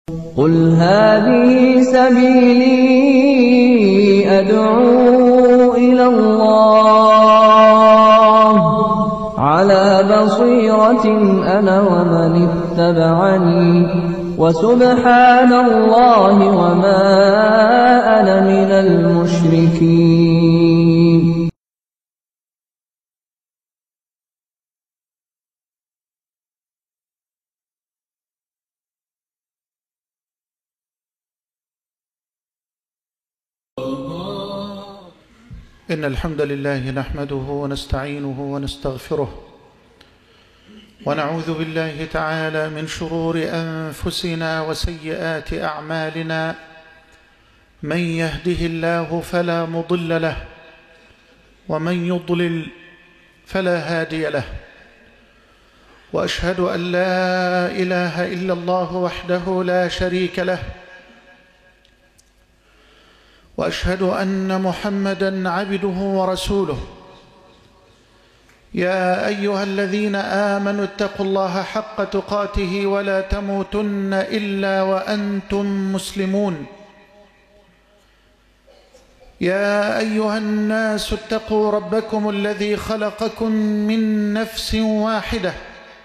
قُلْ هَٰذِهِ سَبِيلِي أَدْعُو إِلَى اللَّهِ ۚ عَلَىٰ بَصِيرَةٍ أَنَا وَمَنِ اتَّبَعَنِي ۖ وَسُبْحَانَ اللَّهِ وَمَا أَنَا مِنَ الْمُشْرِكِينَ. إن الحمد لله نحمده ونستعينه ونستغفره ونعوذ بالله تعالى من شرور أنفسنا وسيئات أعمالنا. من يهده الله فلا مضل له ومن يضلل فلا هادي له، وأشهد أن لا إله إلا الله وحده لا شريك له، وأشهد أن محمدًا عبده ورسوله. يا أيها الذين آمنوا اتقوا الله حق تقاته ولا تموتن إلا وأنتم مسلمون. يا أيها الناس اتقوا ربكم الذي خلقكم من نفس واحدة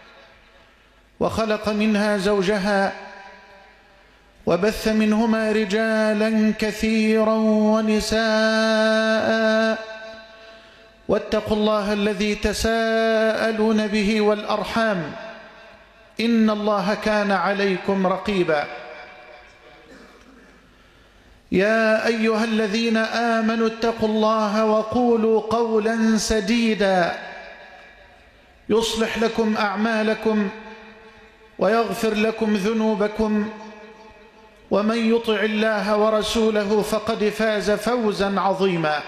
وخلق منها زوجها وبث منهما رجالا كثيرا ونساء، واتقوا الله الذي تساءلون به والأرحام إن الله كان عليكم رقيبا. يا أيها الذين آمنوا اتقوا الله وقولوا قولا سديدا يصلح لكم أعمالكم ويغفر لكم ذنوبكم، ومن يطع الله ورسوله فقد فاز فوزا عظيما.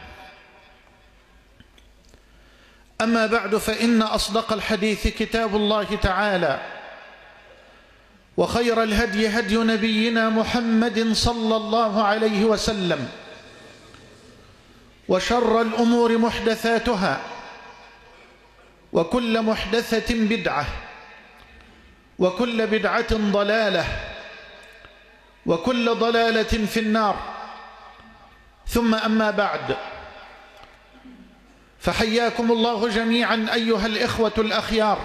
أما بعد، فإن أصدق الحديث كتاب الله تعالى، وخير الهدي هدي نبينا محمد صلى الله عليه وسلم، وشر الأمور محدثاتها، وكل محدثة بدعة، وكل بدعة ضلالة، وكل ضلالة في النار. ثم أما بعد، فحياكم الله جميعا أيها الإخوة الأخيار،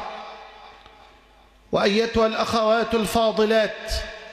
وأيتها الأخوات الفاضلات،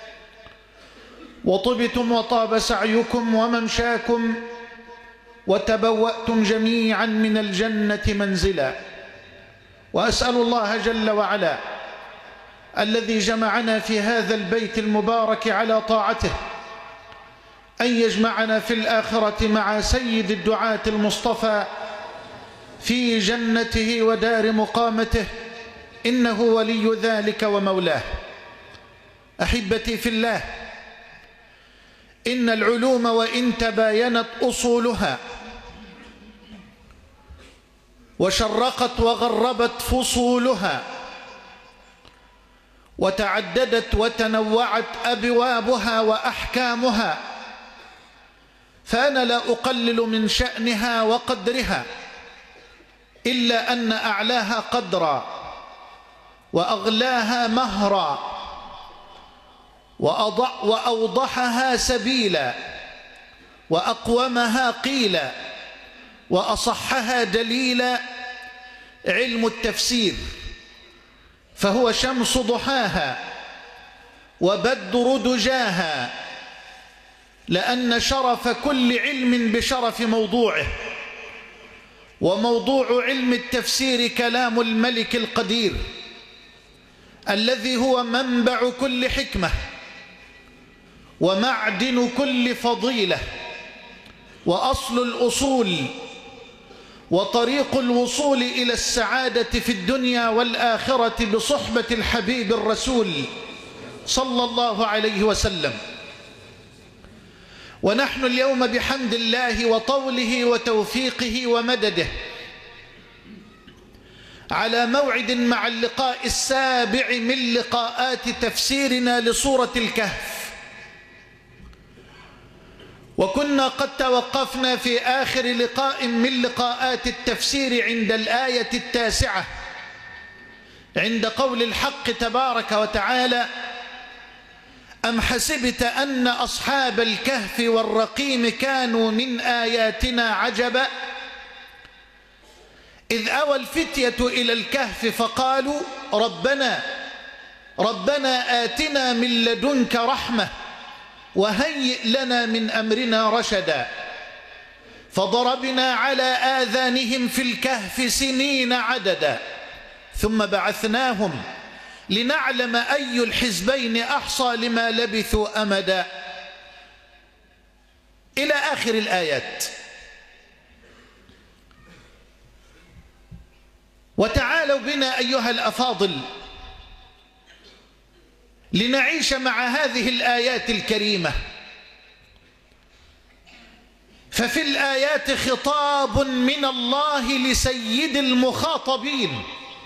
وطبتم وطاب سعيكم وممشاكم، وتبوأتم جميعا من الجنة منزلا. وأسأل الله جل وعلا الذي جمعنا في هذا البيت المبارك على طاعته أن يجمعنا في الآخرة مع سيد الدعاة المصطفى في جنته ودار مقامته، إنه ولي ذلك ومولاه. أحبتي في الله، إن العلوم وإن تباينت أصولها وشرقت وغربت فصولها، وتعددت وتنوعت أبوابها وأحكامها، فأنا لا أقلل من شأنها وقدرها، إلا أن أعلاها قدرا وأغلاها مهرا وأوضحها سبيلا وأقومها قيلا وأصحها دليلا علم التفسير، فهو شمس ضحاها وبدر دجاها، لأن شرف كل علم بشرف موضوعه، وموضوع علم التفسير كلام الملك القدير الذي هو منبع كل حكمة ومعدن كل فضيلة وأصل الأصول وطريق الوصول إلى السعادة في الدنيا والآخرة بصحبة الحبيب الرسول صلى الله عليه وسلم. ونحن اليوم بحمد الله وطوله وتوفيقه ومدده على موعد مع اللقاء السابع من لقاءات تفسيرنا لسورة الكهف، وكنا قد توقفنا في آخر لقاء من لقاءات التفسير عند الآية 9 عند قول الحق تبارك وتعالى: أم حسبت أن أصحاب الكهف والرقيم كانوا من آياتنا عجبا إذ أوى الفتية إلى الكهف فقالوا ربنا آتنا من لدنك رحمة وهيئ لنا من أمرنا رشدا فضربنا على آذانهم في الكهف سنين عددا ثم بعثناهم لنعلم أي الحزبين أحصى لما لبثوا أمدا إلى آخر الآيات. وتعالوا بنا أيها الأفاضل لنعيش مع هذه الآيات الكريمة، ففي الآيات خطاب من الله لسيد المخاطبين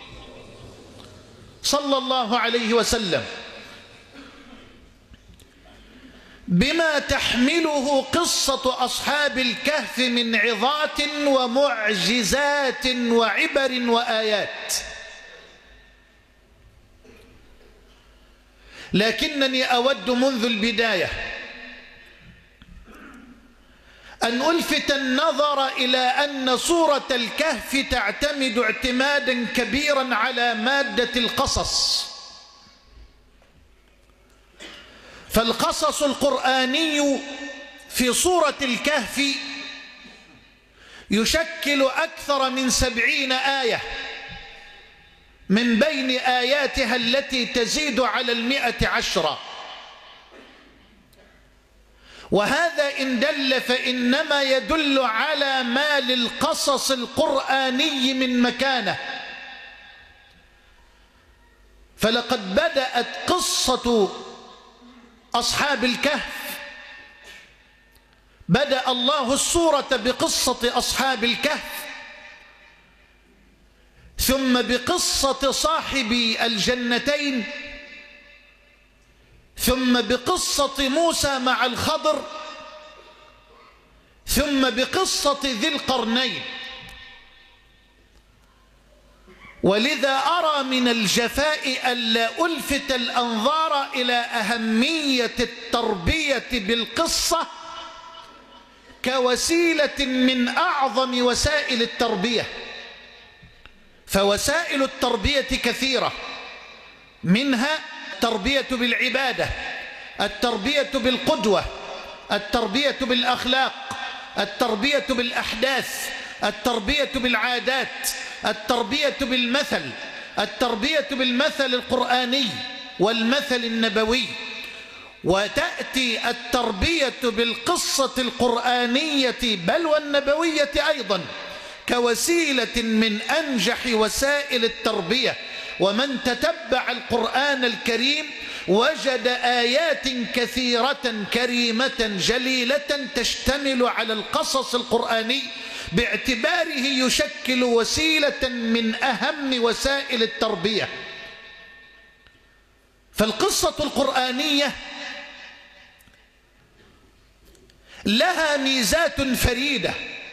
صلى الله عليه وسلم بما تحمله قصة أصحاب الكهف من عظات ومعجزات وعبر وآيات. لكنني أود منذ البداية أن ألفت النظر إلى أن سورة الكهف تعتمد اعتمادا كبيرا على مادة القصص، فالقصص القرآني في سورة الكهف يشكل أكثر من 70 آية من بين آياتها التي تزيد على 110، وهذا إن دل فإنما يدل على ما للقصص القرآني من مكانة. فلقد بدأت قصة أصحاب الكهف، بدأ الله السورة بقصة أصحاب الكهف، ثم بقصة صاحب الجنتين، ثم بقصة موسى مع الخضر، ثم بقصة ذي القرنين. ولذا أرى من الجفاء ألا ألفت الأنظار إلى أهمية التربية بالقصة كوسيلة من أعظم وسائل التربية. فوسائل التربية كثيرة، منها التربية بالعبادة، التربية بالقدوة، التربية بالأخلاق، التربية بالأحداث، التربية بالعادات، التربية بالمثل، التربية بالمثل القرآني والمثل النبوي. وتأتي التربية بالقصة القرآنية بل والنبوية أيضا كوسيلة من أنجح وسائل التربية. ومن تتبع القرآن الكريم وجد آيات كثيرة كريمة جليلة تشتمل على القصص القرآني باعتباره يشكل وسيلة من أهم وسائل التربية. فالقصة القرآنية لها ميزات فريدة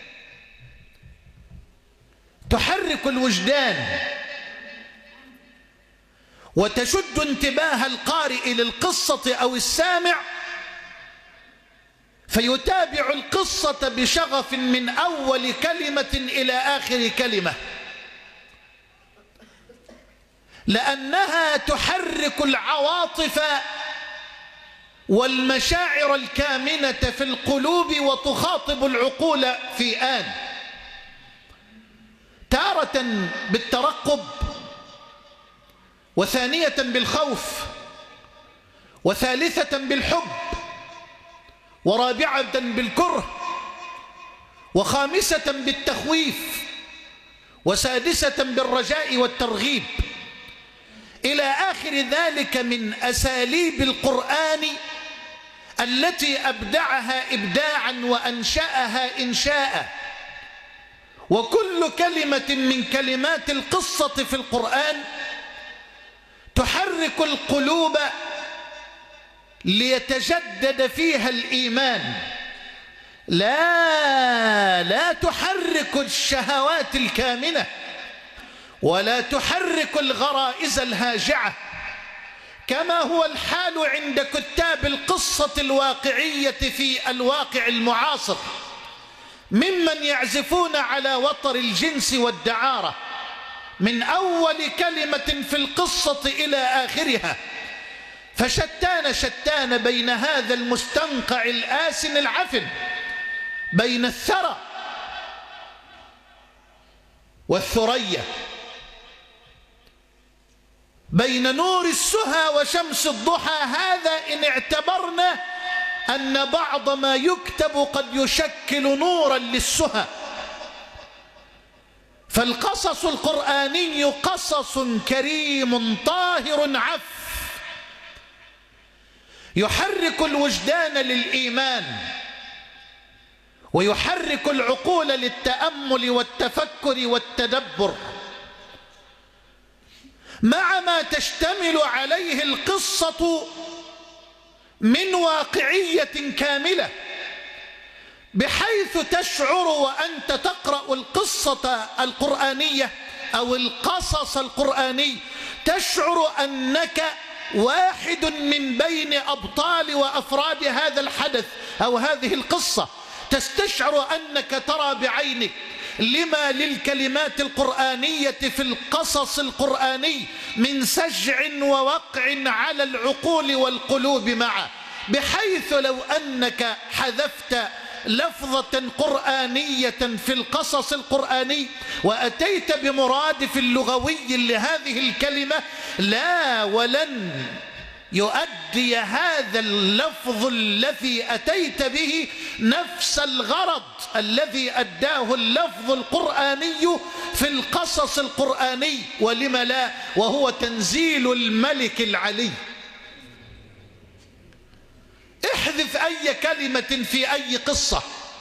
تحرك الوجدان وتشد انتباه القارئ للقصة أو السامع، فيتابع القصة بشغف من أول كلمة إلى آخر كلمة، لأنها تحرك العواطف والمشاعر الكامنة في القلوب وتخاطب العقول في آن، تارة بالترقب، وثانية بالخوف، وثالثة بالحب، ورابعة بالكره، وخامسة بالتخويف، وسادسة بالرجاء والترغيب، إلى آخر ذلك من أساليب القرآن التي أبدعها إبداعا وأنشأها إنشاء. وكل كلمة من كلمات القصة في القرآن تحرك القلوب ليتجدد فيها الإيمان، لا تحرك الشهوات الكامنة ولا تحرك الغرائز الهاجعة، كما هو الحال عند كتاب القصة الواقعية في الواقع المعاصر ممن يعزفون على وتر الجنس والدعارة من أول كلمة في القصة إلى آخرها. فشتان بين هذا المستنقع الآسن العفن، بين الثرى والثريا، بين نور السهى وشمس الضحى. هذا إن اعتبرنا أن بعض ما يكتب قد يشكل نورا للسهى. فالقصص القرآني قصص كريم طاهر عف، يحرك الوجدان للإيمان ويحرك العقول للتأمل والتفكر والتدبر، مع ما تشتمل عليه القصة من واقعية كاملة، بحيث تشعر وأنت تقرأ القصة القرآنية أو القصص القرآني تشعر أنك واحد من بين أبطال وأفراد هذا الحدث أو هذه القصة. تستشعر أنك ترى بعينك لما للكلمات القرآنية في القصص القرآني من سجع ووقع على العقول والقلوب معا، بحيث لو أنك حذفت لفظة قرآنية في القصص القرآني وأتيت بمرادف لغوي لهذه الكلمة لا ولن يؤدي هذا اللفظ الذي أتيت به نفس الغرض الذي أداه اللفظ القرآني في القصص القرآني. ولم لا؟ وهو تنزيل الملك العلي. احذف أي كلمة في أي قصة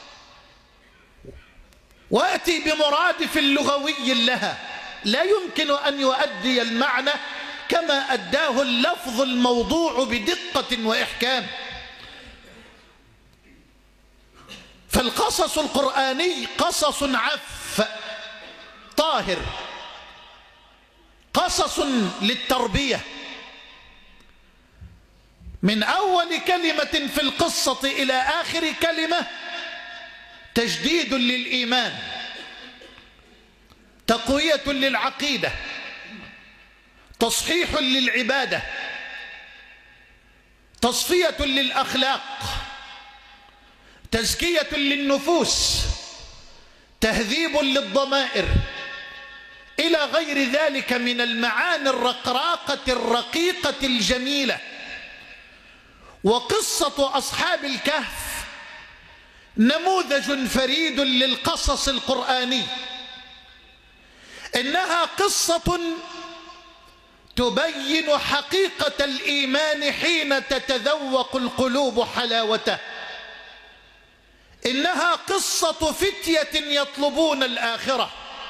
وأتي بمرادف لغوي لها، لا يمكن أن يؤدي المعنى كما أداه اللفظ الموضوع بدقة وإحكام. فالقصص القرآني قصص عف طاهر، قصص للتربية، من أول كلمة في القصة إلى آخر كلمة تجديد للإيمان، تقوية للعقيدة، تصحيح للعبادة، تصفية للأخلاق، تزكية للنفوس، تهذيب للضمائر، إلى غير ذلك من المعاني الرقراقة الرقيقة الجميلة. وقصة أصحاب الكهف نموذج فريد للقصص القرآني. إنها قصة تبين حقيقة الإيمان حين تتذوق القلوب حلاوته. إنها قصة فتية يطلبون الآخرة.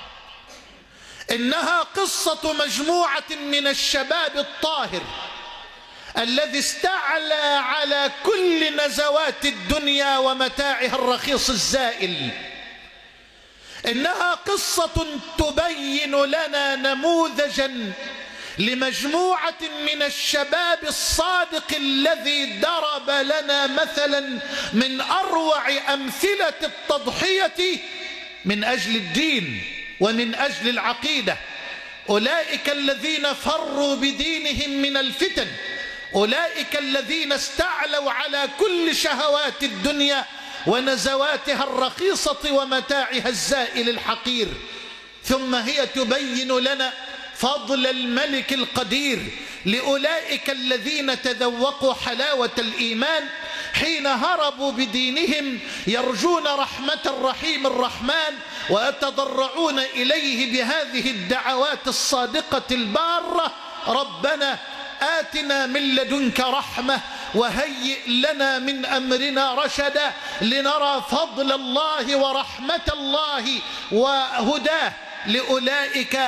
إنها قصة مجموعة من الشباب الطاهر الذي استعلى على كل نزوات الدنيا ومتاعها الرخيص الزائل. إنها قصة تبين لنا نموذجا لمجموعة من الشباب الصادق الذي ضرب لنا مثلا من أروع أمثلة التضحية من أجل الدين ومن أجل العقيدة. أولئك الذين فروا بدينهم من الفتن، أولئك الذين استعلوا على كل شهوات الدنيا ونزواتها الرخيصة ومتاعها الزائل الحقير. ثم هي تبين لنا فضل الملك القدير لأولئك الذين تذوقوا حلاوة الإيمان حين هربوا بدينهم يرجون رحمة الرحيم الرحمن ويتضرعون إليه بهذه الدعوات الصادقة البارة: ربنا آتنا من لدنك رحمة وهيئ لنا من أمرنا رشدا، لنرى فضل الله ورحمة الله وهداه لأولئك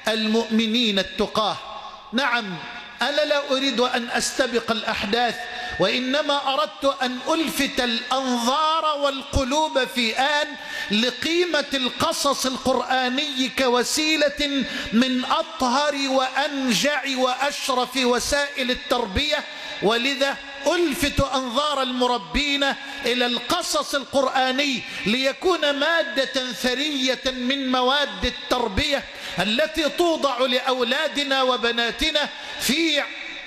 المؤمنين التقاه. نعم، أنا لا أريد أن أستبق الأحداث وإنما أردت أن ألفت الأنظار والقلوب في آن لقيمة القصص القرآني كوسيلة من أطهر وأنجع وأشرف وسائل التربية. ولذا ألفت أنظار المربين إلى القصص القرآني ليكون مادة ثرية من مواد التربية التي توضع لأولادنا وبناتنا في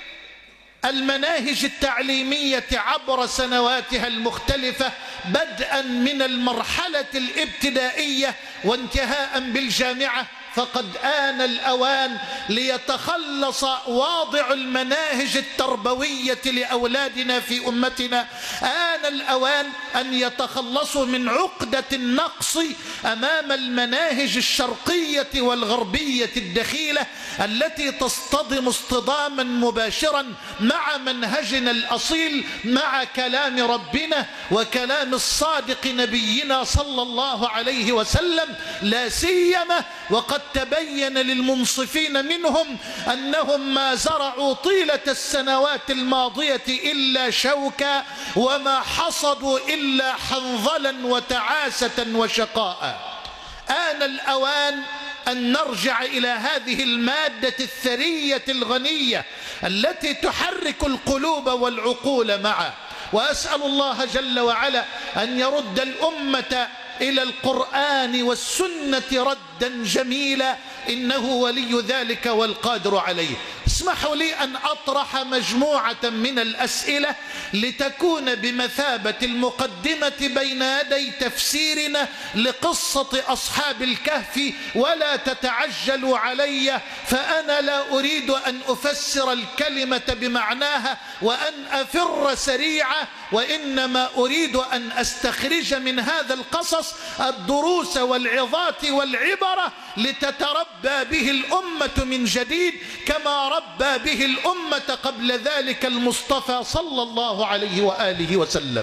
المناهج التعليمية عبر سنواتها المختلفة، بدءا من المرحلة الابتدائية وانتهاء بالجامعة. فقد آن الأوان ليتخلص واضع المناهج التربوية لأولادنا في أمتنا، آن الأوان أن يتخلصوا من عقدة النقص أمام المناهج الشرقية والغربية الدخيلة التي تصطدم اصطداما مباشرا مع منهجنا الأصيل، مع كلام ربنا وكلام الصادق نبينا صلى الله عليه وسلم، لا سيما وقد تبين للمنصفين منهم أنهم ما زرعوا طيلة السنوات الماضية إلا شوكا وما حصدوا إلا حنظلا وتعاسة وشقاء. آن الأوان أن نرجع إلى هذه المادة الثرية الغنية التي تحرك القلوب والعقول معا. وأسأل الله جل وعلا أن يرد الأمة إلى القرآن والسنة ردا جميلا، إنه ولي ذلك والقادر عليه. اسمحوا لي أن أطرح مجموعة من الأسئلة لتكون بمثابة المقدمة بين يدي تفسيرنا لقصة أصحاب الكهف، ولا تتعجلوا علي، فأنا لا أريد أن أفسر الكلمة بمعناها وأن أفر سريعا، وإنما أريد أن أستخرج من هذا القصص الدروس والعظات والعبرة لتتربى به الأمة من جديد كما ربى به الأمة قبل ذلك المصطفى صلى الله عليه وآله وسلم.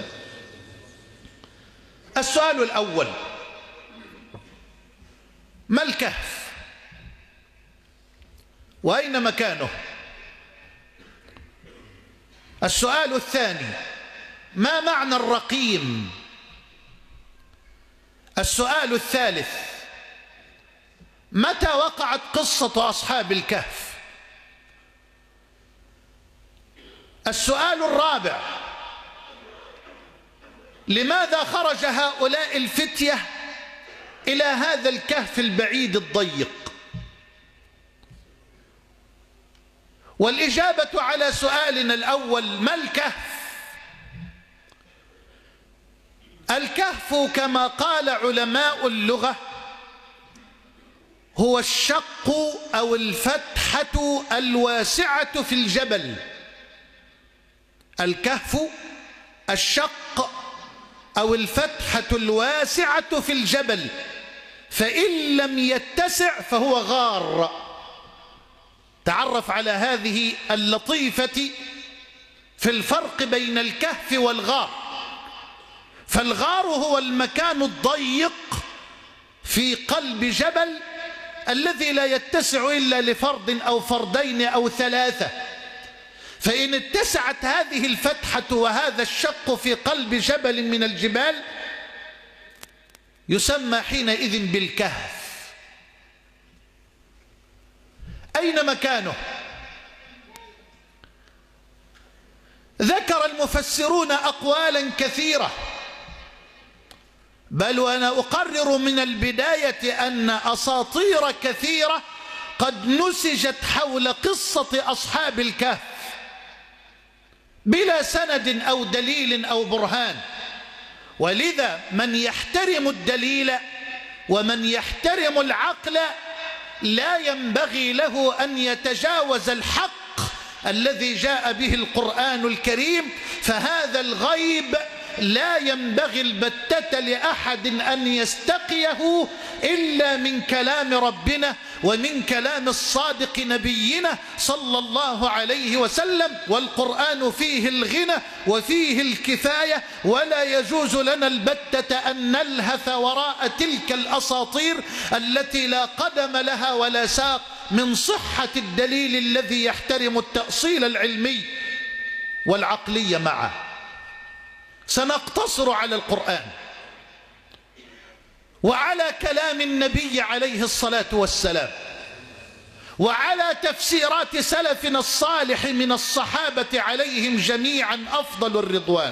السؤال الأول: ما الكهف؟ وأين مكانه؟ السؤال الثاني: ما معنى الرقيم؟ السؤال الثالث: متى وقعت قصة أصحاب الكهف؟ السؤال الرابع: لماذا خرج هؤلاء الفتية إلى هذا الكهف البعيد الضيق؟ والإجابة على سؤالنا الأول: ما الكهف؟ الكهف كما قال علماء اللغة هو الشق أو الفتحة الواسعة في الجبل. الكهف الشق أو الفتحة الواسعة في الجبل، فإن لم يتسع فهو غار. تعرف على هذه اللطيفة في الفرق بين الكهف والغار. فالغار هو المكان الضيق في قلب جبل الذي لا يتسع إلا لفرد أو فردين أو ثلاثة، فإن اتسعت هذه الفتحة وهذا الشق في قلب جبل من الجبال يسمى حينئذ بالكهف. أين مكانه؟ ذكر المفسرون أقوالا كثيرة، بل وأنا أقرر من البداية أن أساطير كثيرة قد نسجت حول قصة أصحاب الكهف بلا سند أو دليل أو برهان. ولذا من يحترم الدليل ومن يحترم العقل لا ينبغي له أن يتجاوز الحق الذي جاء به القرآن الكريم، فهذا الغيب لا ينبغي البتة لأحد أن يستقيه إلا من كلام ربنا ومن كلام الصادق نبينا صلى الله عليه وسلم. والقرآن فيه الغنى وفيه الكفاية، ولا يجوز لنا البتة أن نلهث وراء تلك الأساطير التي لا قدم لها ولا ساق من صحة الدليل الذي يحترم التأصيل العلمي. والعقلية معا. سنقتصر على القرآن وعلى كلام النبي عليه الصلاة والسلام وعلى تفسيرات سلفنا الصالح من الصحابة عليهم جميعا أفضل الرضوان.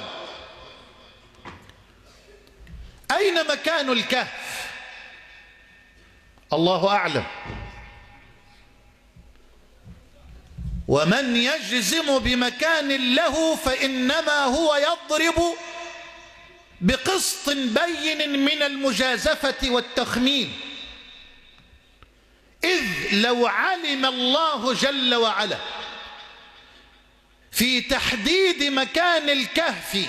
أين مكان الكهف؟ الله أعلم. ومن يجزم بمكان له فإنما هو يضرب بقسط بين من المجازفة والتخمين، إذ لو علم الله جل وعلا في تحديد مكان الكهف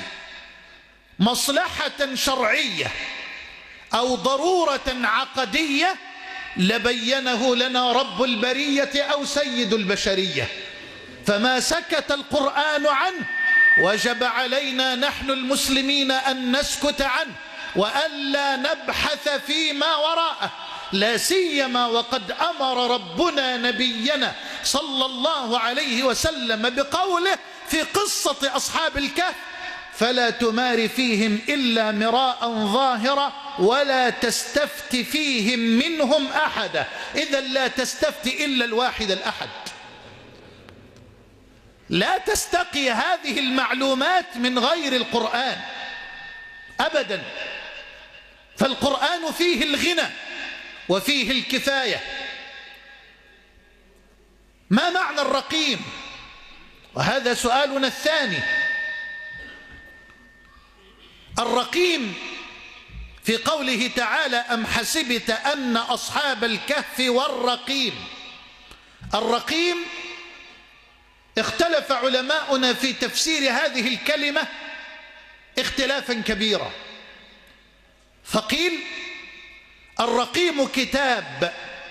مصلحة شرعية أو ضرورة عقدية لبينه لنا رب البرية أو سيد البشرية، فما سكت القرآن عنه وجب علينا نحن المسلمين أن نسكت عنه وألا نبحث فيما وراءه، لا سيما وقد أمر ربنا نبينا صلى الله عليه وسلم بقوله في قصة أصحاب الكهف: فلا تمار فيهم إلا مراء ظاهرا ولا تستفت فيهم منهم أحدا. إذا لا تستفت إلا الواحد الأحد، لا تستقي هذه المعلومات من غير القرآن أبدا، فالقرآن فيه الغنى وفيه الكفاية. ما معنى الرقيم؟ وهذا سؤالنا الثاني. الرقيم في قوله تعالى: أم حسبت أن أصحاب الكهف والرقيم. الرقيم اختلف علماؤنا في تفسير هذه الكلمة اختلافا كبيرا، فقيل الرقيم كتاب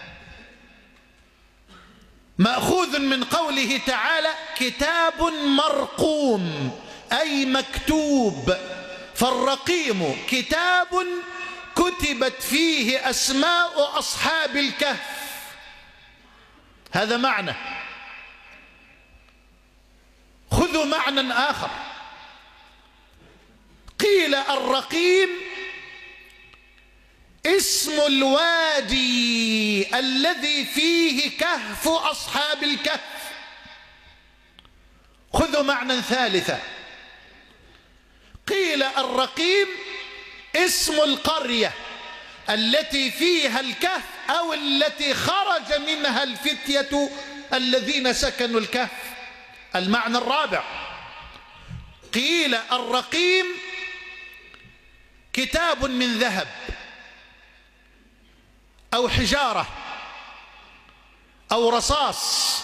مأخوذ من قوله تعالى: كتاب مرقوم، أي مكتوب، فالرقيم كتاب كتبت فيه أسماء أصحاب الكهف. هذا معنى. خذوا معنى آخر، قيل الرقيم اسم الوادي الذي فيه كهف أصحاب الكهف. خذوا معنى ثالثا، قيل الرقيم اسم القرية التي فيها الكهف أو التي خرج منها الفتية الذين سكنوا الكهف. المعنى الرابع، قيل الرقيم كتاب من ذهب أو حجارة أو رصاص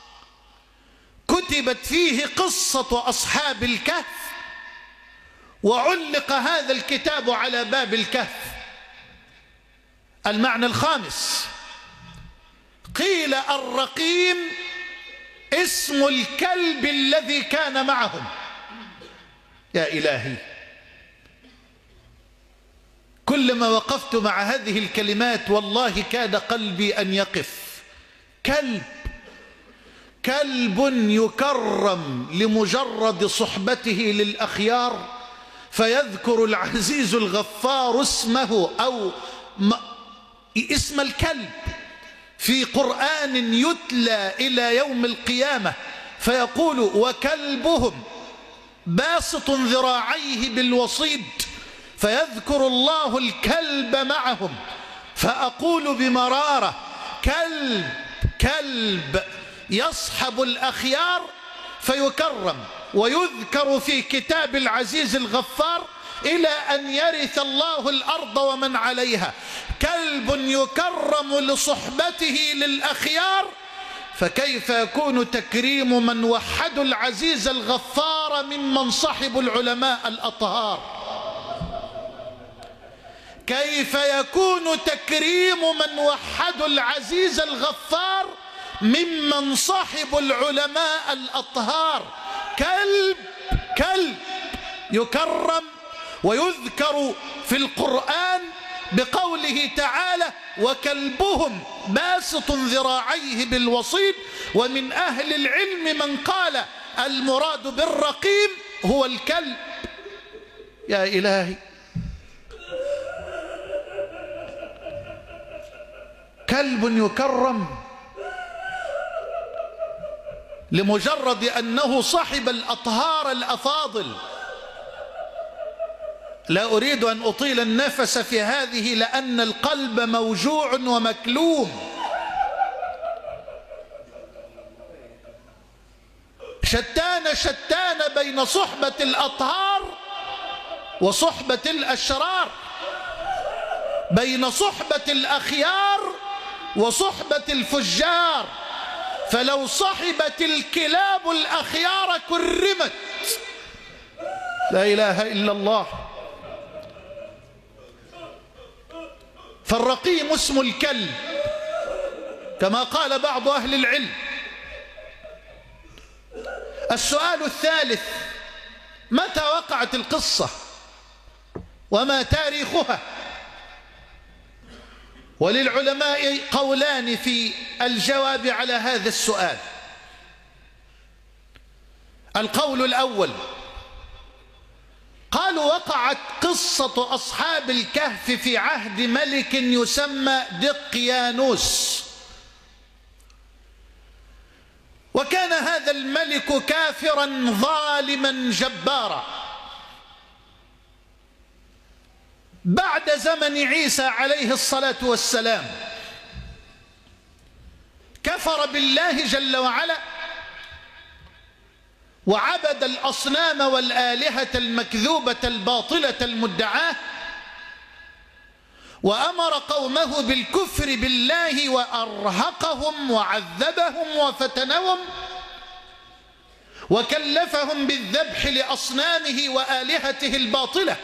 كتبت فيه قصة أصحاب الكهف وعلق هذا الكتاب على باب الكهف. المعنى الخامس، قيل الرقيم اسم الكلب الذي كان معهم. يا إلهي، كلما وقفت مع هذه الكلمات والله كاد قلبي أن يقف. كلب يكرم لمجرد صحبته للأخيار، فيذكر العزيز الغفار اسمه أو اسم الكلب في قرآن يتلى إلى يوم القيامة، فيقول: وكلبهم باسط ذراعيه بالوصيد، فيذكر الله الكلب معهم، فأقول بمرارة: كلب يصحب الأخيار فيكرم ويذكر في كتاب العزيز الغفار إلى أن يرث الله الأرض ومن عليها. كلب يكرم لصحبته للأخيار، فكيف يكون تكريم من وحدوا العزيز الغفار ممن صحبوا العلماء الأطهار؟ كيف يكون تكريم من وحدوا العزيز الغفار ممن صحبوا العلماء الأطهار؟ كلب يكرم ويذكر في القرآن بقوله تعالى: وكلبهم باسط ذراعيه بالوصيد. ومن أهل العلم من قال المراد بالرقيم هو الكلب. يا إلهي، كلب يكرم لمجرد أنه صاحب الأطهار الأفاضل. لا أريد أن أطيل النفس في هذه لأن القلب موجوع ومكلوم. شتان بين صحبة الأطهار وصحبة الأشرار، بين صحبة الأخيار وصحبة الفجار. فلو صحبت الكلاب الأخيار كرمت. لا إله إلا الله. فالرقيم اسم الكلب كما قال بعض أهل العلم. السؤال الثالث: متى وقعت القصة وما تاريخها؟ وللعلماء قولان في الجواب على هذا السؤال. القول الأول قالوا وقعت قصة أصحاب الكهف في عهد ملك يسمى دقيانوس، وكان هذا الملك كافرا ظالما جبارا. بعد زمن عيسى عليه الصلاة والسلام كفر بالله جل وعلا وعبد الأصنام والآلهة المكذوبة الباطلة المدعاة، وأمر قومه بالكفر بالله وأرهقهم وعذبهم وفتنهم وكلفهم بالذبح لأصنامه وآلهته الباطلة،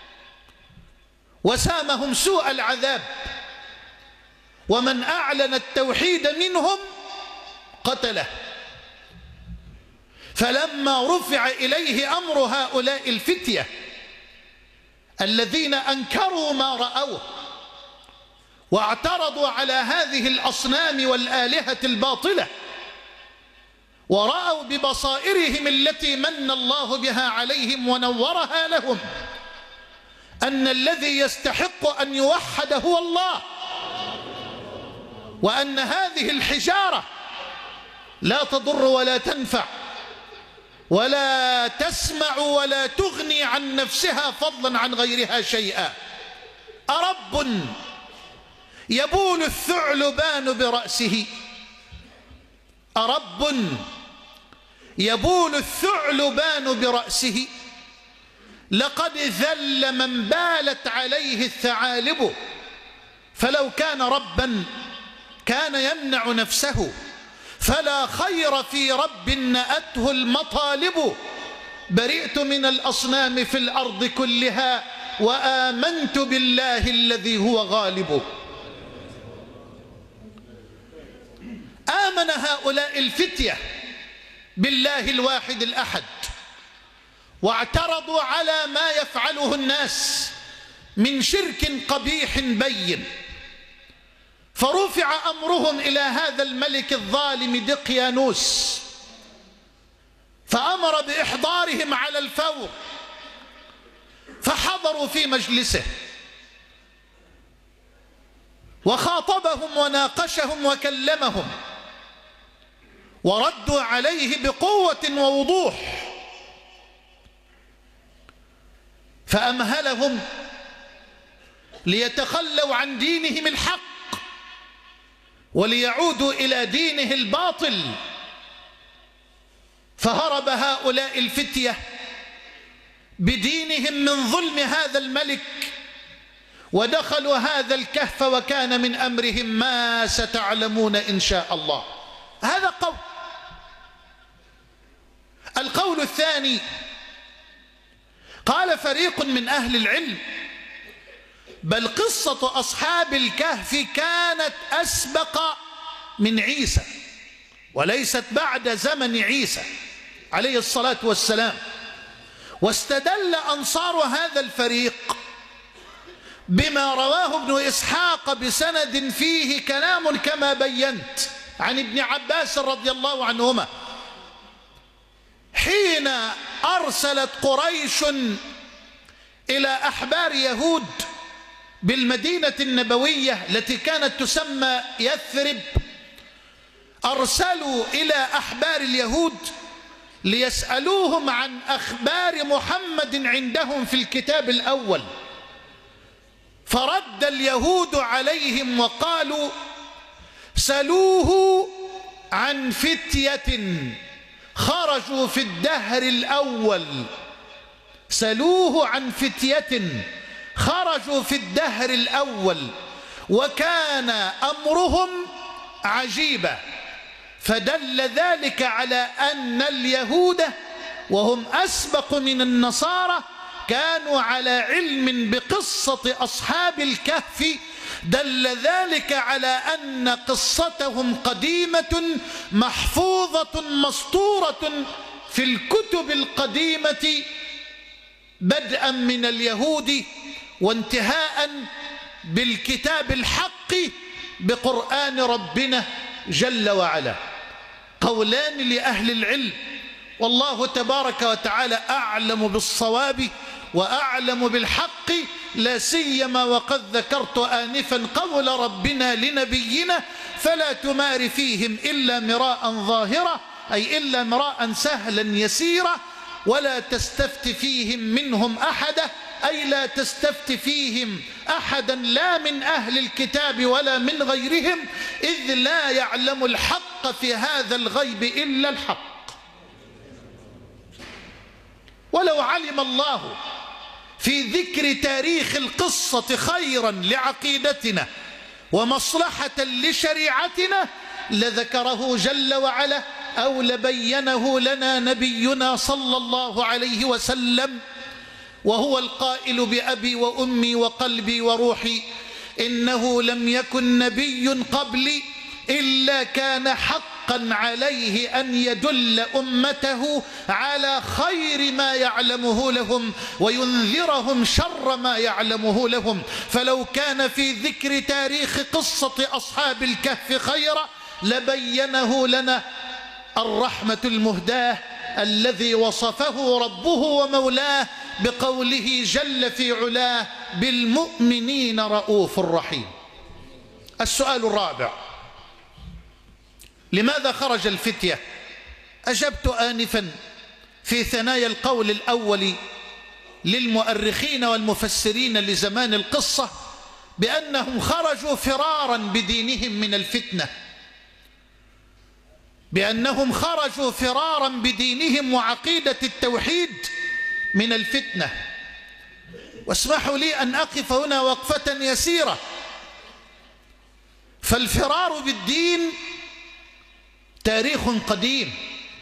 وسامهم سوء العذاب. ومن أعلن التوحيد منهم قتله. فلما رفع إليه أمر هؤلاء الفتية الذين أنكروا ما رأوه واعترضوا على هذه الأصنام والآلهة الباطلة، ورأوا ببصائرهم التي من الله بها عليهم ونورها لهم أن الذي يستحق أن يوحد هو الله، وأن هذه الحجارة لا تضر ولا تنفع ولا تسمع ولا تغني عن نفسها فضلا عن غيرها شيئا. أرب يبول الثعلبان برأسه، أرب يبول الثعلبان برأسه، لقد ذل من بالت عليه الثعالب. فلو كان ربا كان يمنع نفسه، فلا خير في رب نأته المطالب. برئت من الأصنام في الأرض كلها وآمنت بالله الذي هو غالب. آمن هؤلاء الفتية بالله الواحد الأحد، واعترضوا على ما يفعله الناس من شرك قبيح بين، فرفع أمرهم إلى هذا الملك الظالم دقيانوس، فأمر بإحضارهم على الفور. فحضروا في مجلسه وخاطبهم وناقشهم وكلمهم، وردوا عليه بقوة ووضوح، فأمهلهم ليتخلوا عن دينهم الحق وليعودوا إلى دينه الباطل. فهرب هؤلاء الفتية بدينهم من ظلم هذا الملك، ودخلوا هذا الكهف، وكان من أمرهم ما ستعلمون إن شاء الله. هذا قول. القول الثاني قال فريق من أهل العلم بل قصة أصحاب الكهف كانت أسبق من عيسى وليست بعد زمن عيسى عليه الصلاة والسلام. واستدل أنصار هذا الفريق بما رواه ابن إسحاق بسند فيه كلام كما بينت عن ابن عباس رضي الله عنهما حين أرسلت قريش إلى أحبار يهود بالمدينة النبوية التي كانت تسمى يثرب، أرسلوا إلى أحبار اليهود ليسألوهم عن أخبار محمد عندهم في الكتاب الأول، فرد اليهود عليهم وقالوا: سلوه عن فتية خرجوا في الدهر الأول، سلوه عن فتية خرجوا في الدهر الأول وكان أمرهم عجيبا. فدل ذلك على أن اليهود وهم أسبق من النصارى كانوا على علم بقصة أصحاب الكهف. دل ذلك على أن قصتهم قديمة محفوظة مسطورة في الكتب القديمة، بدءا من اليهود وانتهاء بالكتاب الحق بقرآن ربنا جل وعلا. قولان لأهل العلم، والله تبارك وتعالى أعلم بالصواب وأعلم بالحق، لا سيما وقد ذكرت آنفا قول ربنا لنبينا: فلا تمار فيهم إلا مراء ظاهرا، أي إلا مراء سهلا يسيرا، ولا تستفت فيهم منهم أحدا، أي لا تستفت فيهم أحدا لا من أهل الكتاب ولا من غيرهم، إذ لا يعلم الحق في هذا الغيب إلا الحق. ولو علم الله في ذكر تاريخ القصة خيرا لعقيدتنا ومصلحة لشريعتنا لذكره جل وعلا أو لبينه لنا نبينا صلى الله عليه وسلم، وهو القائل بأبي وأمي وقلبي وروحي: إنه لم يكن نبي قبلي إلا كان حقا عليه أن يدل أمته على خير ما يعلمه لهم وينذرهم شر ما يعلمه لهم. فلو كان في ذكر تاريخ قصة أصحاب الكهف خيرا لبينه لنا الرحمة المهداة الذي وصفه ربه ومولاه بقوله جل في علاه: بالمؤمنين رؤوف رحيم. السؤال الرابع: لماذا خرج الفتية؟ أجبت آنفا في ثنايا القول الأول للمؤرخين والمفسرين لزمان القصة بأنهم خرجوا فرارا بدينهم من الفتنة، بأنهم خرجوا فرارا بدينهم وعقيدة التوحيد من الفتنة. واسمحوا لي أن أقف هنا وقفة يسيرة، فالفرار بالدين تاريخ قديم،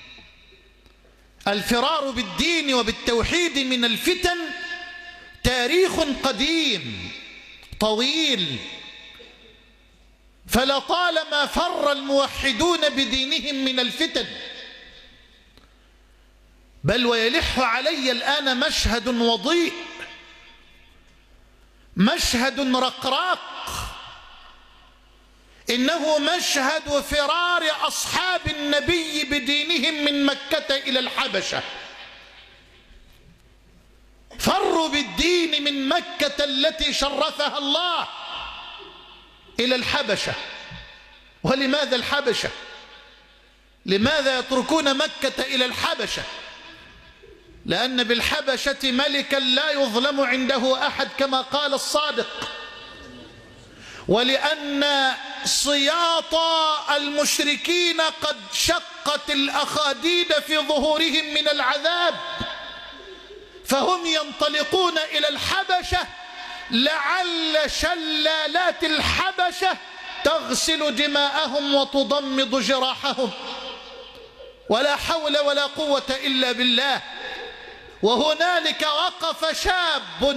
الفرار بالدين وبالتوحيد من الفتن تاريخ قديم طويل، فلطالما فر الموحدون بدينهم من الفتن. بل ويلح علي الآن مشهد وضيء، مشهد رقراق، إنه مشهد فرار أصحاب النبي بدينهم من مكة إلى الحبشة. فروا بالدين من مكة التي شرفها الله إلى الحبشة. ولماذا الحبشة؟ لماذا يتركون مكة إلى الحبشة؟ لأن بالحبشة ملكا لا يظلم عنده أحد كما قال الصادق، ولأن سياط المشركين قد شقت الأخاديد في ظهورهم من العذاب، فهم ينطلقون إلى الحبشة لعل شلالات الحبشة تغسل دماءهم وتضمد جراحهم، ولا حول ولا قوة إلا بالله. وهنالك وقف شاب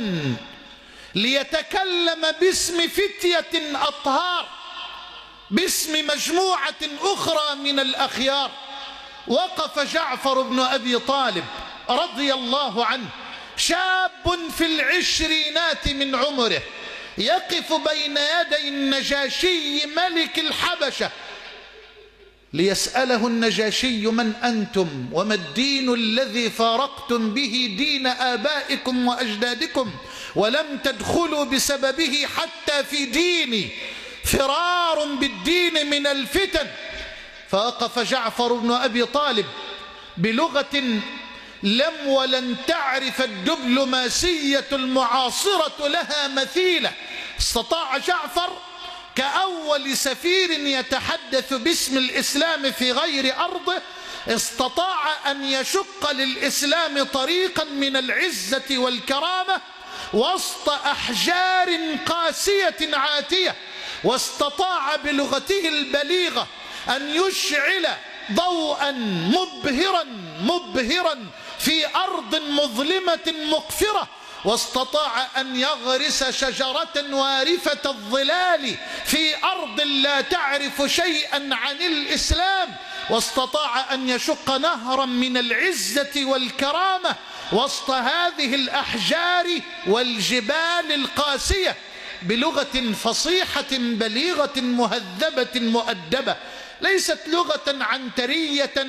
ليتكلم باسم فتية أطهار، باسم مجموعة أخرى من الأخيار. وقف جعفر بن أبي طالب رضي الله عنه، شاب في العشرينات من عمره، يقف بين يدي النجاشي ملك الحبشة ليسأله النجاشي: من أنتم وما الدين الذي فارقتم به دين آبائكم وأجدادكم ولم تدخلوا بسببه حتى في ديني؟ فرار بالدين من الفتن. فوقف جعفر بن أبي طالب بلغة لم ولن تعرف الدبلوماسية المعاصرة لها مثيلة. استطاع جعفر كأول سفير يتحدث باسم الإسلام في غير أرضه، استطاع أن يشق للإسلام طريقا من العزة والكرامة وسط أحجار قاسية عاتية، واستطاع بلغته البليغة أن يشعل ضوءا مبهرا في أرض مظلمة مقفرة، واستطاع أن يغرس شجرة وارفة الظلال في أرض لا تعرف شيئا عن الإسلام، واستطاع أن يشق نهرا من العزة والكرامة وسط هذه الأحجار والجبال القاسية بلغة فصيحة بليغة مهذبة مؤدبة، ليست لغة عنترية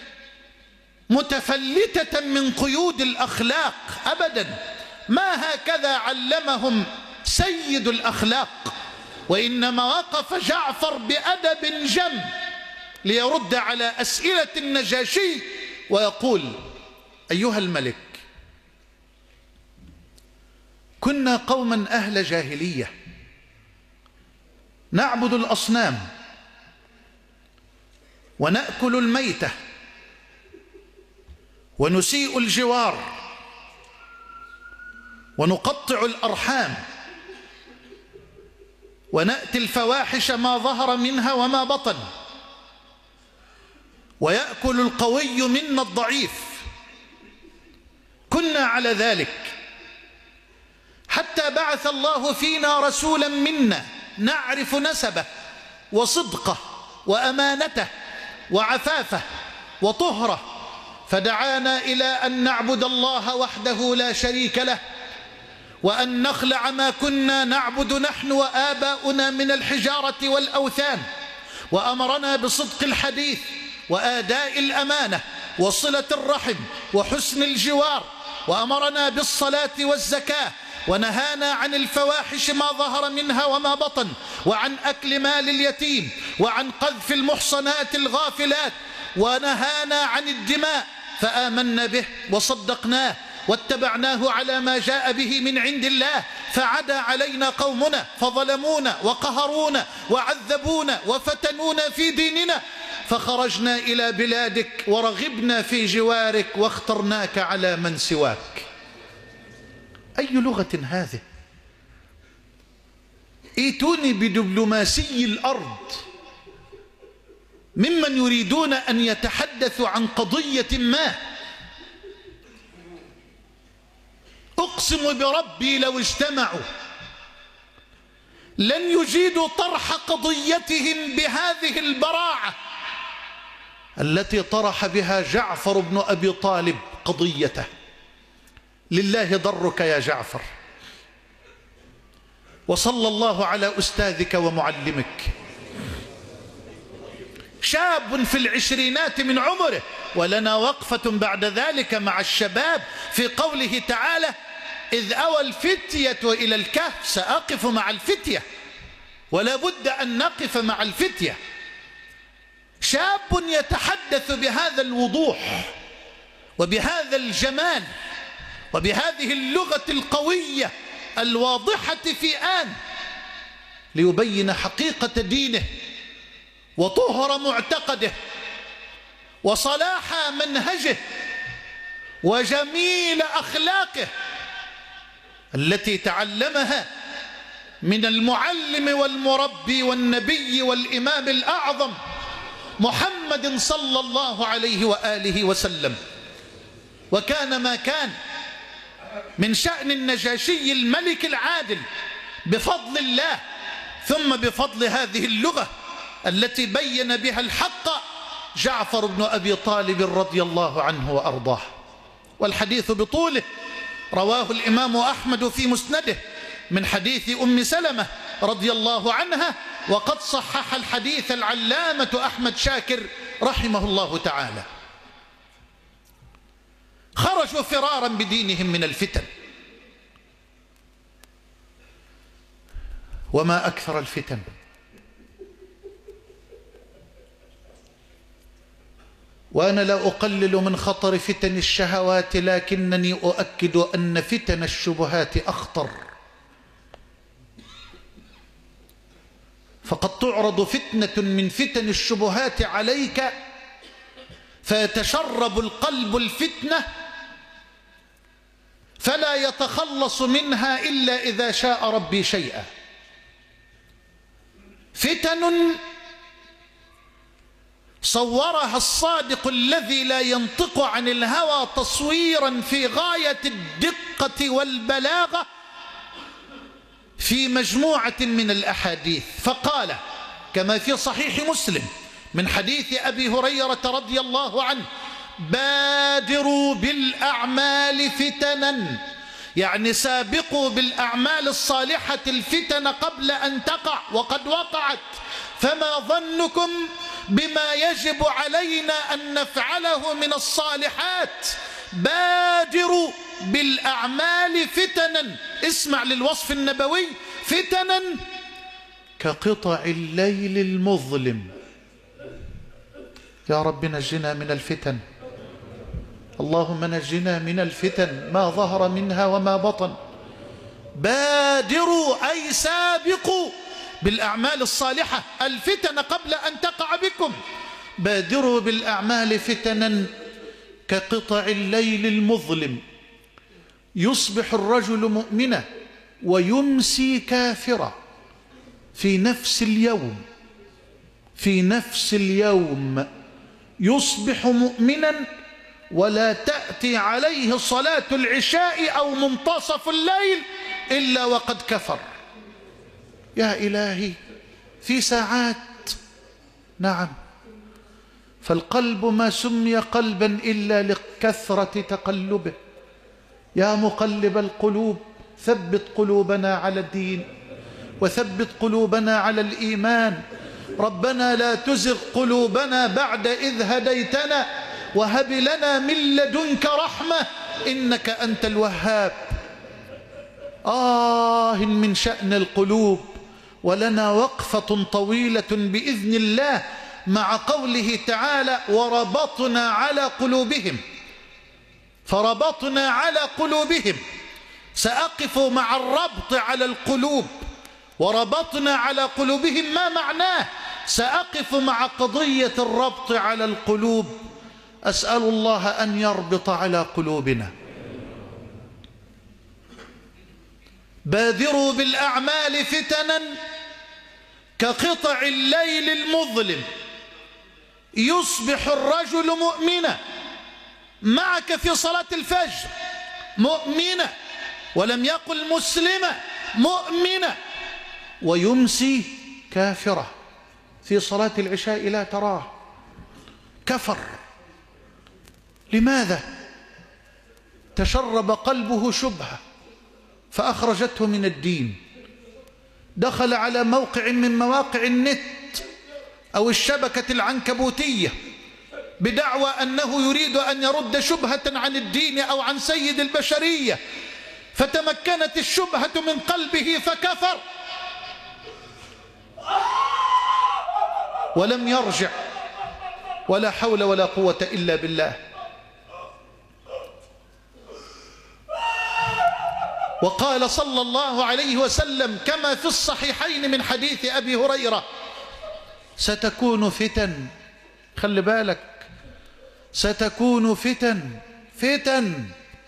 متفلتة من قيود الأخلاق أبدا، ما هكذا علمهم سيد الأخلاق، وإنما وقف جعفر بأدب جم ليرد على أسئلة النجاشي ويقول: أيها الملك، كنا قوما أهل جاهلية نعبد الأصنام ونأكل الميتة ونسيء الجوار ونقطع الأرحام ونأتي الفواحش ما ظهر منها وما بطن، ويأكل القوي منا الضعيف. كنا على ذلك حتى بعث الله فينا رسولا منا نعرف نسبه وصدقه وأمانته وعفافه وطهره، فدعانا إلى أن نعبد الله وحده لا شريك له، وأن نخلع ما كنا نعبد نحن وآباؤنا من الحجارة والأوثان، وأمرنا بصدق الحديث وآداء الأمانة وصلة الرحم وحسن الجوار، وأمرنا بالصلاة والزكاة، ونهانا عن الفواحش ما ظهر منها وما بطن، وعن أكل مال اليتيم، وعن قذف المحصنات الغافلات، ونهانا عن الدماء، فآمنا به وصدقناه واتبعناه على ما جاء به من عند الله، فعدا علينا قومنا فظلمونا وقهرونا وعذبونا وفتنونا في ديننا، فخرجنا إلى بلادك ورغبنا في جوارك واخترناك على من سواك. أي لغة هذه؟ ائتوني بدبلوماسي الأرض ممن يريدون أن يتحدثوا عن قضية ما. أقسم بربي لو اجتمعوا لن يجيدوا طرح قضيتهم بهذه البراعة التي طرح بها جعفر بن أبي طالب قضيته. لله ضرك يا جعفر، وصلى الله على أستاذك ومعلمك، شاب في العشرينات من عمره، ولنا وقفة بعد ذلك مع الشباب في قوله تعالى: إذ أوى الفتية إلى الكهف. سأقف مع الفتية، ولا بد أن نقف مع الفتية. شاب يتحدث بهذا الوضوح وبهذا الجمال وبهذه اللغة القوية الواضحة في آن، ليبين حقيقة دينه وطهر معتقده وصلاح منهجه وجميل أخلاقه التي تعلمها من المعلم والمربي والنبي والإمام الأعظم محمد صلى الله عليه وآله وسلم. وكان ما كان من شأن النجاشي الملك العادل بفضل الله، ثم بفضل هذه اللغة التي بين بها الحق جعفر بن أبي طالب رضي الله عنه وأرضاه. والحديث بطوله رواه الإمام أحمد في مسنده من حديث أم سلمة رضي الله عنها، وقد صحح الحديث العلامة أحمد شاكر رحمه الله تعالى. خرجوا فرارا بدينهم من الفتن. وما أكثر الفتن. وأنا لا أقلل من خطر فتن الشهوات، لكنني أؤكد أن فتن الشبهات أخطر. فقد تعرض فتنة من فتن الشبهات عليك فيتشرب القلب الفتنة فلا يتخلص منها إلا إذا شاء ربي شيئا. فتن صورها الصادق الذي لا ينطق عن الهوى تصويرا في غاية الدقة والبلاغة في مجموعة من الأحاديث، فقال كما في صحيح مسلم من حديث أبي هريرة رضي الله عنه: بادروا بالأعمال فتنا، يعني سابقوا بالأعمال الصالحة الفتن قبل أن تقع، وقد وقعت، فما ظنكم بما يجب علينا أن نفعله من الصالحات؟ بادروا بالأعمال فتنا. اسمع للوصف النبوي: فتنا كقطع الليل المظلم. يا رب نجنا من الفتن، اللهم نجنا من الفتن ما ظهر منها وما بطن. بادروا أي سابقوا بالأعمال الصالحة الفتن قبل أن تقع بكم. بادروا بالأعمال فتنا كقطع الليل المظلم، يصبح الرجل مؤمنا ويمسي كافرا في نفس اليوم. في نفس اليوم يصبح مؤمنا ولا تأتي عليه صلاة العشاء أو منتصف الليل إلا وقد كفر. يا إلهي، في ساعات. نعم، فالقلب ما سمي قلبا إلا لكثرة تقلبه. يا مقلب القلوب ثبت قلوبنا على الدين وثبت قلوبنا على الإيمان. ربنا لا تزغ قلوبنا بعد إذ هديتنا وهب لنا من لدنك رحمة إنك أنت الوهاب. من شأن القلوب، ولنا وقفة طويلة بإذن الله مع قوله تعالى: وربطنا على قلوبهم. فربطنا على قلوبهم، سأقف مع الربط على القلوب. وربطنا على قلوبهم ما معناه؟ سأقف مع قضية الربط على القلوب. أسأل الله أن يربط على قلوبنا. بادروا بالأعمال فتنا كقطع الليل المظلم، يصبح الرجل مؤمنا، معك في صلاة الفجر مؤمنة، ولم يقل مسلمة، مؤمنة، ويمسي كافرة في صلاة العشاء لا تراه، كفر. لماذا؟ تشرب قلبه شبهة فأخرجته من الدين. دخل على موقع من مواقع النت أو الشبكة العنكبوتية بدعوى أنه يريد أن يرد شبهة عن الدين أو عن سيد البشرية، فتمكنت الشبهة من قلبه فكفر ولم يرجع. ولا حول ولا قوة إلا بالله. وقال صلى الله عليه وسلم كما في الصحيحين من حديث أبي هريرة: ستكون فتن. خلي بالك، ستكون فتن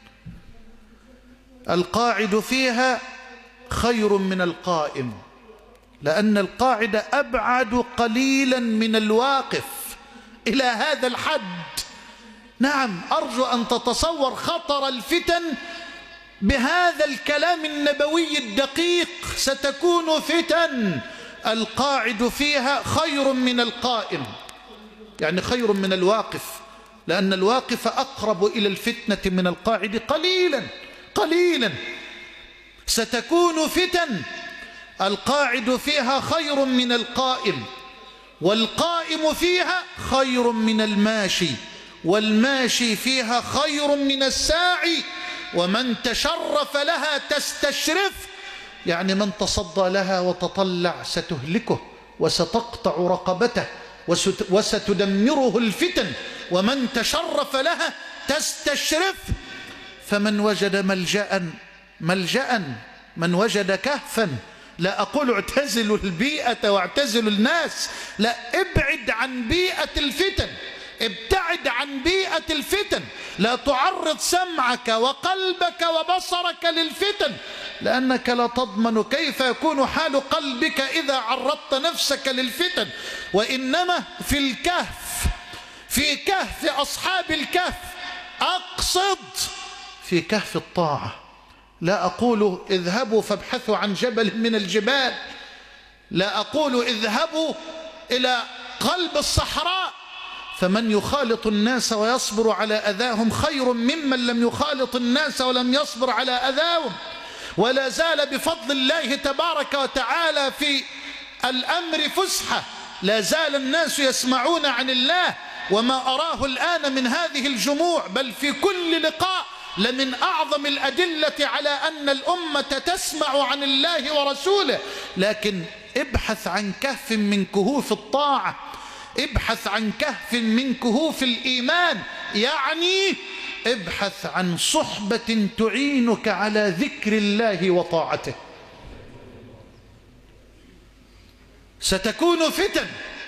القاعد فيها خير من القائم، لأن القاعد أبعد قليلا من الواقف إلى هذا الحد. نعم، أرجو أن تتصور خطر الفتن بهذا الكلام النبوي الدقيق. ستكون فتن القاعد فيها خير من القائم، يعني خير من الواقف، لأن الواقف أقرب إلى الفتنة من القاعد قليلا. ستكون فتن القاعد فيها خير من القائم، والقائم فيها خير من الماشي، والماشي فيها خير من الساعي، ومن تشرف لها تستشرف، يعني من تصدى لها وتطلع ستهلكه وستقطع رقبته وستدمره الفتن، ومن تشرف لها تستشرف. فمن وجد ملجأ من وجد كهفا، لا أقول اعتزلوا البيئة واعتزلوا الناس، لا، ابعد عن بيئة الفتن، ابتعد عن بيئة الفتن، لا تعرض سمعك وقلبك وبصرك للفتن، لأنك لا تضمن كيف يكون حال قلبك إذا عرضت نفسك للفتن. وإنما في الكهف، في كهف أصحاب الكهف، أقصد في كهف الطاعة. لا أقول اذهبوا فابحثوا عن جبل من الجبال، لا أقول اذهبوا إلى قلب الصحراء، فمن يخالط الناس ويصبر على أذاهم خير ممن لم يخالط الناس ولم يصبر على أذاهم. ولا زال بفضل الله تبارك وتعالى في الأمر فسحة، لا زال الناس يسمعون عن الله، وما أراه الآن من هذه الجموع بل في كل لقاء لمن أعظم الأدلة على أن الأمة تسمع عن الله ورسوله. لكن ابحث عن كهف من كهوف الطاعة، ابحث عن كهف من كهوف الإيمان، يعني ابحث عن صحبة تعينك على ذكر الله وطاعته. ستكون فتن،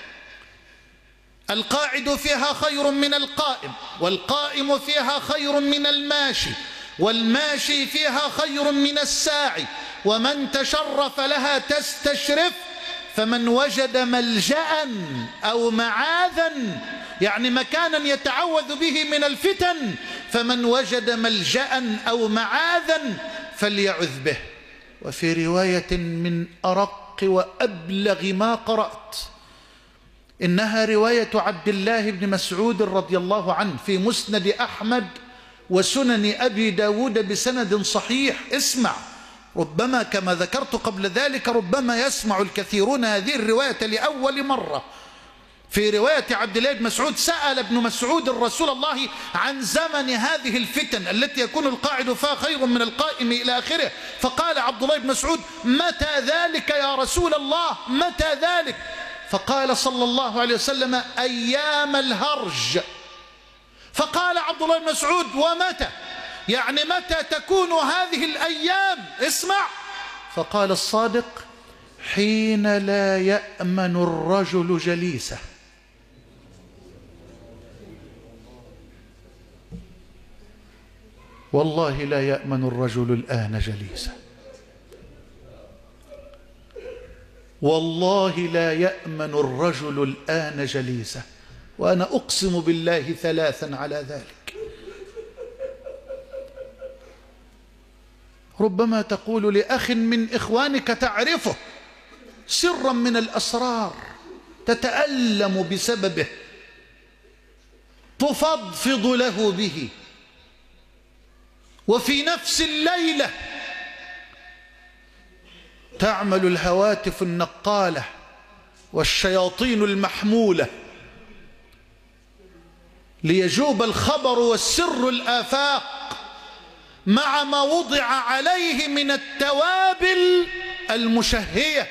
القاعد فيها خير من القائم، والقائم فيها خير من الماشي، والماشي فيها خير من الساعي، ومن تشرف لها تستشرف. فمن وجد ملجأ أو معاذا، يعني مكانا يتعوذ به من الفتن، فمن وجد ملجأ أو معاذا فليعذ به. وفي رواية من أرق وأبلغ ما قرأت، إنها رواية عبد الله بن مسعود رضي الله عنه في مسند أحمد وسنن أبي داود بسند صحيح. اسمع، ربما كما ذكرت قبل ذلك ربما يسمع الكثيرون هذه الرواية لأول مرة. في رواية عبد الله بن مسعود سأل ابن مسعود رسول الله عن زمن هذه الفتن التي يكون القاعد فيها خير من القائم إلى آخره، فقال عبد الله بن مسعود: متى ذلك يا رسول الله، متى ذلك؟ فقال صلى الله عليه وسلم: أيام الهرج. فقال عبد الله بن مسعود: ومتى؟ يعني متى تكون هذه الأيام؟ اسمع، فقال الصادق: حين لا يأمن الرجل جليسه. والله لا يأمن الرجل الآن جليسه، والله لا يأمن الرجل الآن جليسه، وأنا أقسم بالله ثلاثا على ذلك. ربما تقول لأخ من إخوانك تعرفه سرا من الأسرار، تتألم بسببه، تفضفض له به، وفي نفس الليلة تعمل الهواتف النقالة والشياطين المحمولة ليجوب الخبر والسر الآفاق مع ما وضع عليه من التوابل المشهية.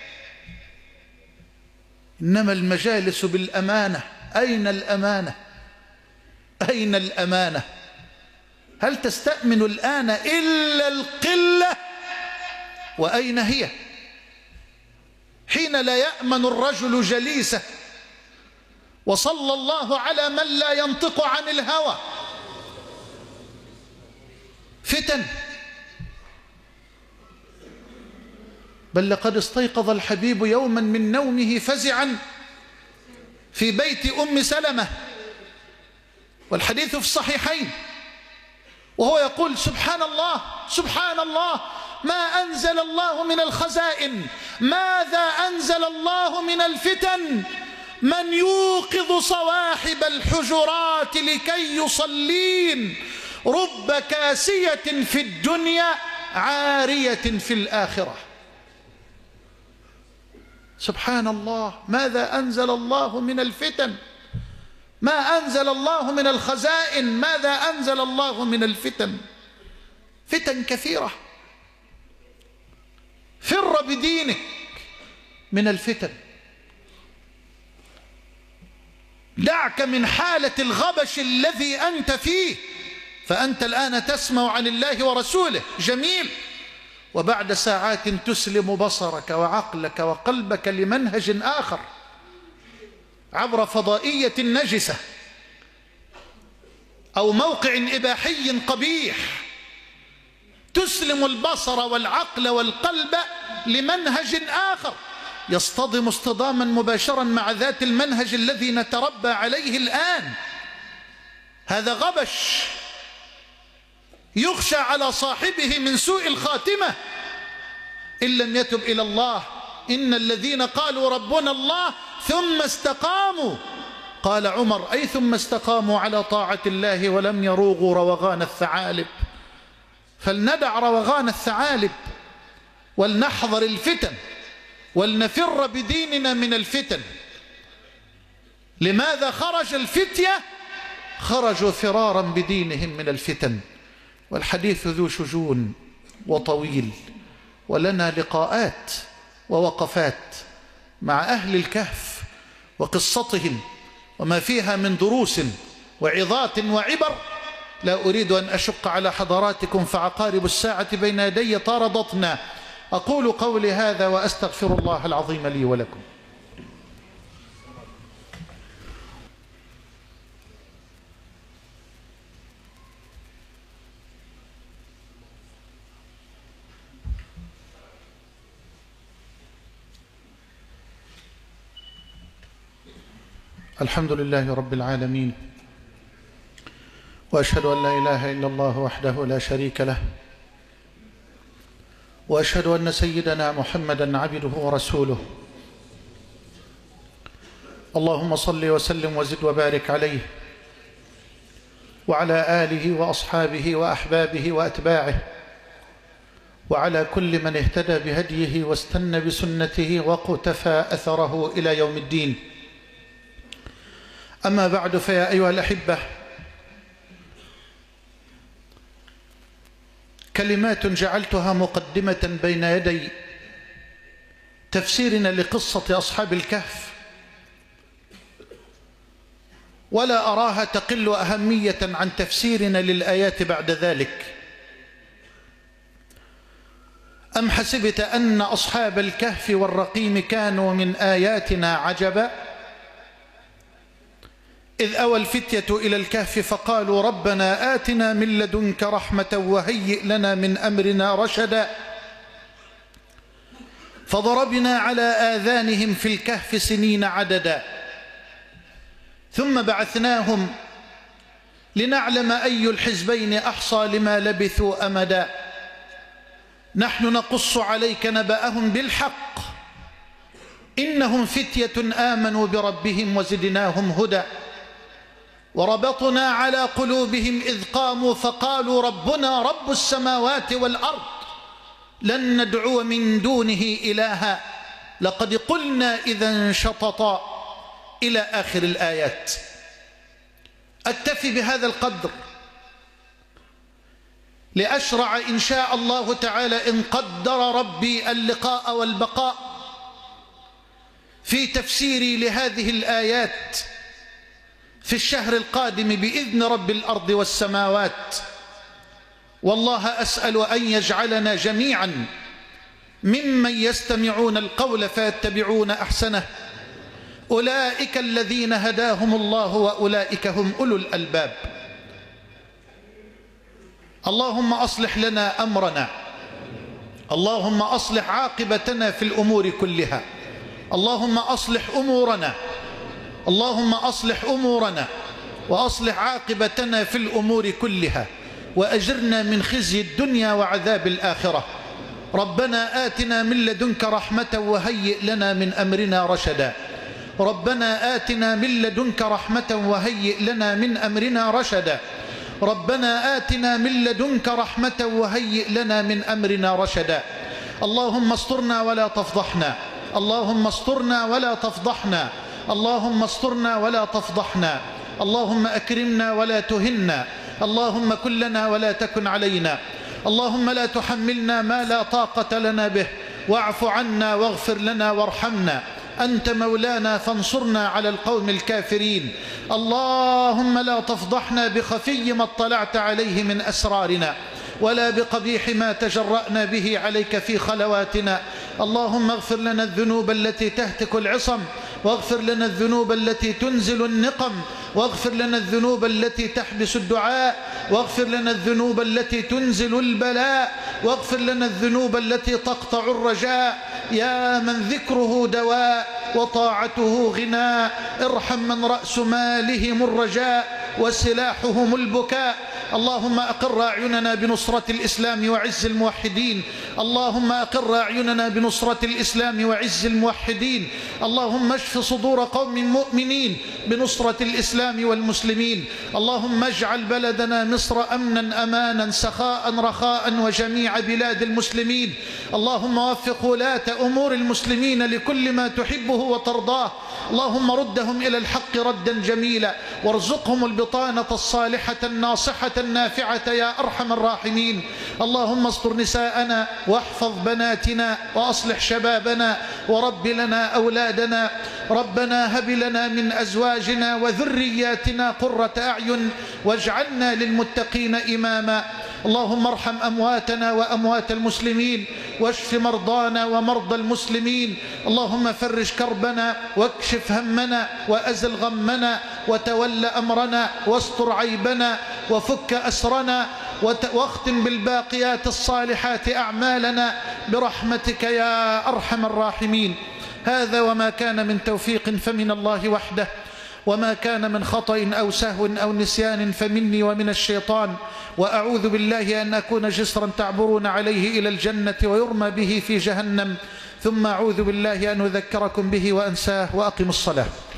إنما المجالس بالأمانة، أين الأمانة؟ أين الأمانة؟ هل تستأمن الآن إلا القلة؟ وأين هي؟ حين لا يأمن الرجل جليسه. وصلى الله على من لا ينطق عن الهوى. فتن، بل لقد استيقظ الحبيب يوما من نومه فزعا في بيت أم سلمة، والحديث في الصحيحين، وهو يقول: سبحان الله سبحان الله، ما أنزل الله من الخزائن، ماذا أنزل الله من الفتن، من يوقظ صواحب الحجرات لكي يصلين، رب كاسية في الدنيا عارية في الآخرة. سبحان الله، ماذا أنزل الله من الفتن؟ ما أنزل الله من الخزائن، ماذا أنزل الله من الفتن؟ فتن كثيرة. فر بدينك من الفتن، دعك من حالة الغبش الذي أنت فيه، فأنت الآن تسمع عن الله ورسوله، جميل، وبعد ساعات تسلم بصرك وعقلك وقلبك لمنهج آخر عبر فضائية نجسة أو موقع إباحي قبيح، تسلم البصر والعقل والقلب لمنهج آخر يصطدم اصطداما مباشرا مع ذات المنهج الذي نتربى عليه الآن. هذا غبش يخشى على صاحبه من سوء الخاتمة إن لم يتب إلى الله. إن الذين قالوا ربنا الله ثم استقاموا، قال عمر، أي ثم استقاموا على طاعة الله ولم يروغوا روغان الثعالب. فلندع روغان الثعالب ولنحذر الفتن ولنفر بديننا من الفتن. لماذا خرج الفتية؟ خرجوا فرارا بدينهم من الفتن. والحديث ذو شجون وطويل، ولنا لقاءات ووقفات مع أهل الكهف وقصتهم وما فيها من دروس وعظات وعبر. لا أريد أن أشق على حضراتكم، فعقارب الساعة بين يدي طاردتنا. أقول قولي هذا وأستغفر الله العظيم لي ولكم. الحمد لله رب العالمين، وأشهد أن لا إله إلا الله وحده لا شريك له، وأشهد أن سيدنا محمدا عبده ورسوله. اللهم صل وسلم وزد وبارك عليه وعلى آله وأصحابه وأحبابه وأتباعه، وعلى كل من اهتدى بهديه واستنى بسنته واقتفى أثره إلى يوم الدين. أما بعد، فيا أيها الأحبة، كلمات جعلتها مقدمة بين يدي تفسيرنا لقصة أصحاب الكهف، ولا أراها تقل أهمية عن تفسيرنا للآيات بعد ذلك. أم حسبت أن أصحاب الكهف والرقيم كانوا من آياتنا عجبا إذ أوى الفتية إلى الكهف فقالوا ربنا آتنا من لدنك رحمة وهيئ لنا من أمرنا رشدا فضربنا على آذانهم في الكهف سنين عددا ثم بعثناهم لنعلم أي الحزبين أحصى لما لبثوا أمدا نحن نقص عليك نبأهم بالحق إنهم فتية آمنوا بربهم وزدناهم هدى وربطنا على قلوبهم إذ قاموا فقالوا ربنا رب السماوات والأرض لن ندعو من دونه إلها لقد قلنا إذا شططا إلى آخر الآيات. أكتفي بهذا القدر لأشرع إن شاء الله تعالى إن قدر ربي اللقاء والبقاء في تفسيري لهذه الآيات في الشهر القادم بإذن رب الأرض والسماوات. والله أسأل أن يجعلنا جميعا ممن يستمعون القول فيتبعون أحسنه أولئك الذين هداهم الله وأولئك هم أولو الألباب. اللهم أصلح لنا أمرنا، اللهم أصلح عاقبتنا في الأمور كلها، اللهم أصلح أمورنا، اللهم أصلح أمورنا وأصلح عاقبتنا في الأمور كلها وأجرنا من خزي الدنيا وعذاب الآخرة. ربنا آتنا من لدنك رحمة وهيئ لنا من أمرنا رشدا ربنا آتنا من لدنك رحمة وهيئ لنا من أمرنا رشدا ربنا آتنا من لدنك رحمة وهيئ لنا من أمرنا رشدا. اللهم استرنا ولا تفضحنا، اللهم استرنا ولا تفضحنا، اللهم استرنا ولا تفضحنا، اللهم أكرمنا ولا تهنا، اللهم كن لنا ولا تكن علينا، اللهم لا تحملنا ما لا طاقة لنا به، واعف عنا واغفر لنا وارحمنا، أنت مولانا فانصرنا على القوم الكافرين. اللهم لا تفضحنا بخفي ما اطلعت عليه من أسرارنا، ولا بقبيح ما تجرأنا به عليك في خلواتنا. اللهم اغفر لنا الذنوب التي تهتك العصم، واغفر لنا الذنوب التي تنزل النقم، واغفر لنا الذنوب التي تحبس الدعاء، واغفر لنا الذنوب التي تنزل البلاء، واغفر لنا الذنوب التي تقطع الرجاء. يا من ذكره دواء وطاعته غناء، ارحم من رأس مالهم الرجاء وسلاحهم البكاء. اللهم أقر أعيننا بنصرة الإسلام وعز الموحدين، اللهم أقر أعيننا بنصرة الإسلام وعز الموحدين. اللهم اشف صدور قوم مؤمنين بنصرة الإسلام والمسلمين. اللهم اجعل بلدنا مصر أمنا أمانا سخاء رخاء وجميع بلاد المسلمين. اللهم وفق ولاة أمور المسلمين لكل ما تحبه وترضاه. اللهم ردهم إلى الحق ردا جميلا، وارزقهم البطانة الصالحة الناصحة النافعة يا أرحم الراحمين. اللهم استر نساءنا واحفظ بناتنا وأصلح شبابنا ورب لنا أولادنا. ربنا هب لنا من أزواجنا وذرياتنا قرة أعين واجعلنا للمتقين إماما. اللهم ارحم أمواتنا وأموات المسلمين، واشف مرضانا ومرضى المسلمين. اللهم فرج كربنا واكشف همنا وأزل غمنا وتول أمرنا واستر عيبنا وفك أسرنا، واختم بالباقيات الصالحات أعمالنا برحمتك يا أرحم الراحمين. هذا وما كان من توفيق فمن الله وحده، وما كان من خطأ أو سهو أو نسيان فمني ومن الشيطان. وأعوذ بالله أن أكون جسرا تعبرون عليه إلى الجنة ويرمى به في جهنم، ثم أعوذ بالله أن أذكركم به وأنساه. وأقم الصلاة.